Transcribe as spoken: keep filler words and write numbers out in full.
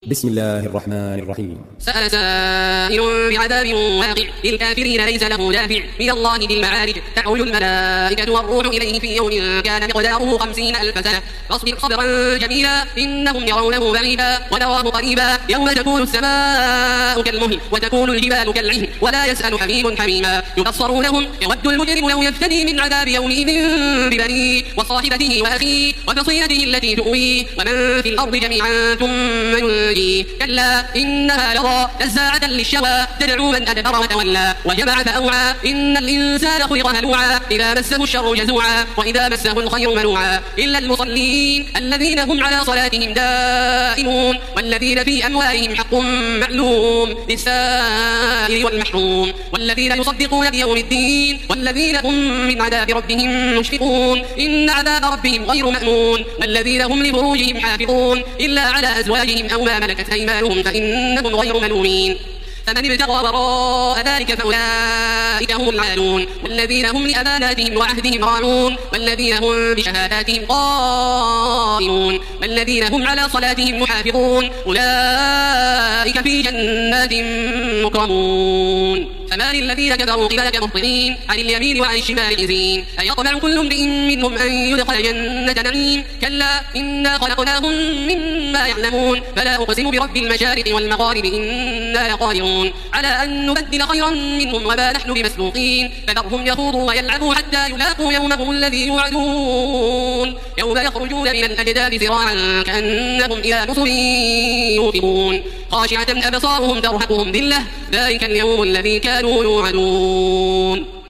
بسم الله الرحمن الرحيم. سأل سائل بعذاب واقع للكافرين ليس له دافع من الله ذي المعارج تعرج الملائكة والروح إليه في يوم كان مقداره خمسين ألف سنة فاصبر صبرا جميلا إنهم يرونه بعيدا ونراه قريبا يوم تكون السماء كالمهل وتكون الجبال كالعهن ولا يسأل حميم حميما يبصرونهم يود المجرم لو يفتدي من عذاب يومئذ ببنيه وصاحبته وأخيه وفصيلته التي تؤويه ومن في الأرض جميعا ثم ينجيه كلا إنها لظى نزاعة للشوى تدعو من أدبر وتولى وجمع فأوعى إن الإنسان خلق هلوعا إذا مسه الشر جزوعا وإذا مسه الخير منوعا إلا المصلين الذين هم على صلاتهم دائمون والذين في أموالهم حق معلوم للسائل والمحروم والذين يصدقون بيوم الدين والذين هم من عذاب ربهم مشفقون إن عذاب ربهم غير مأمون والذين هم لفروجهم حافظون إلا على أزواجهم أو ما ملكت أيمانهم فإنهم غير ملومين فمن ابتغى وراء ذلك فأولئك هم العادون والذين هم لأماناتهم وعهدهم راعون والذين هم بشهاداتهم قائمون والذين هم على صلاتهم محافظون أولئك في جنات مكرمون فما للذين كفروا قبلك مهطعين عن اليمين وعن الشمال عزين أيطمع كل امرئ منهم أن يدخل جنة نعيم كلا إنا خلقناهم مما يعلمون فلا أقسم برب المشارق والمغارب إنا لقادرون على أن نبدل خيرا منهم وما نحن بمسبوقين فذرهم يخوضوا ويلعبوا حتى يلاقوا يومهم الذي يوعدون يوم يخرجون من الأجداث سراعا كأنهم إلى نصب يوفضون خاشعة أبصارهم ترهقهم ذلة ذلك اليوم الذي كانوا يوعدون.